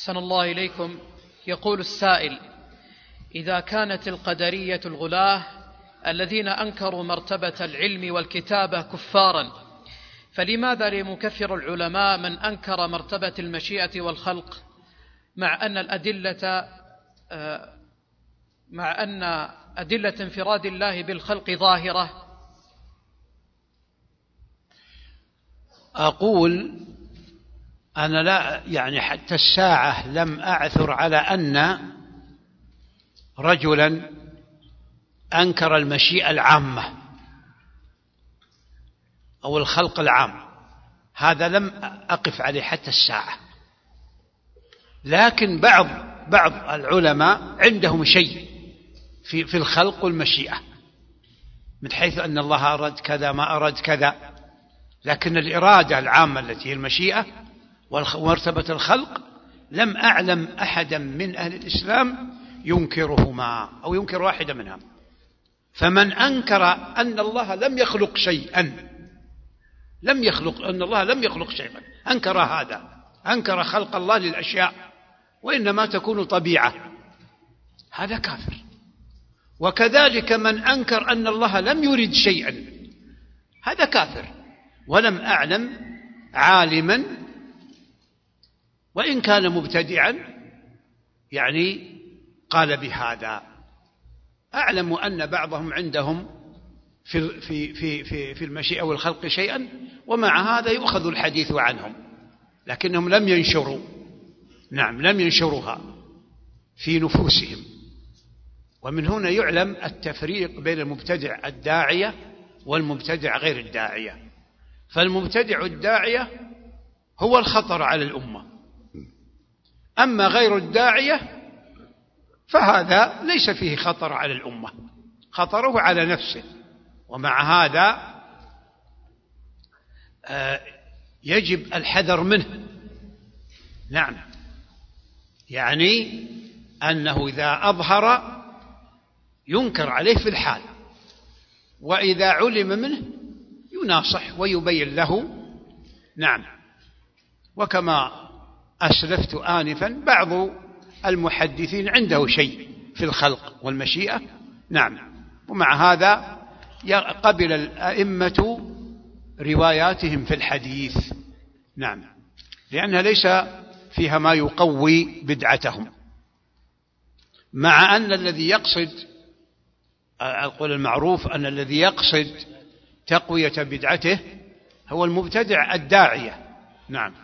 أحسن الله إليكم. يقول السائل: إذا كانت القدرية الغلاة الذين أنكروا مرتبة العلم والكتابة كفارا، فلماذا لم يكفر العلماء من أنكر مرتبة المشيئة والخلق مع أن أدلة انفراد الله بالخلق ظاهرة؟ أقول أنا لا حتى الساعة لم أعثر على أن رجلا أنكر المشيئة العامة أو الخلق العام، هذا لم أقف عليه حتى الساعة. لكن بعض العلماء عندهم شيء في الخلق والمشيئة، من حيث أن الله أراد كذا ما أراد كذا، لكن الإرادة العامة التي هي المشيئة ومرتبة الخلق لم أعلم أحدا من أهل الإسلام ينكرهما أو ينكر واحدة منها. فمن أنكر أن الله لم يخلق شيئا، أن الله لم يخلق شيئا، أنكر هذا، أنكر خلق الله للأشياء وإنما تكون طبيعة، هذا كافر. وكذلك من أنكر أن الله لم يرد شيئا، هذا كافر. ولم أعلم عالما وإن كان مبتدعا قال بهذا. أعلم أن بعضهم عندهم في المشيئة والخلق شيئا، ومع هذا يؤخذ الحديث عنهم، لكنهم لم ينشروا لم ينشروها في نفوسهم. ومن هنا يعلم التفريق بين المبتدع الداعية والمبتدع غير الداعية. فالمبتدع الداعية هو الخطر على الأمة، أما غير الداعية فهذا ليس فيه خطر على الأمة، خطره على نفسه. ومع هذا يجب الحذر منه. نعم، أنه إذا أظهر ينكر عليه في الحال، وإذا علم منه يناصح ويبين له. نعم. وكما أسلفت آنفا بعض المحدثين عنده شيء في الخلق والمشيئة. نعم. ومع هذا قبل الأئمة رواياتهم في الحديث. نعم، لأنها ليس فيها ما يقوي بدعتهم، مع أن الذي يقصد، القول المعروف أن الذي يقصد تقوية بدعته هو المبتدع الداعية. نعم.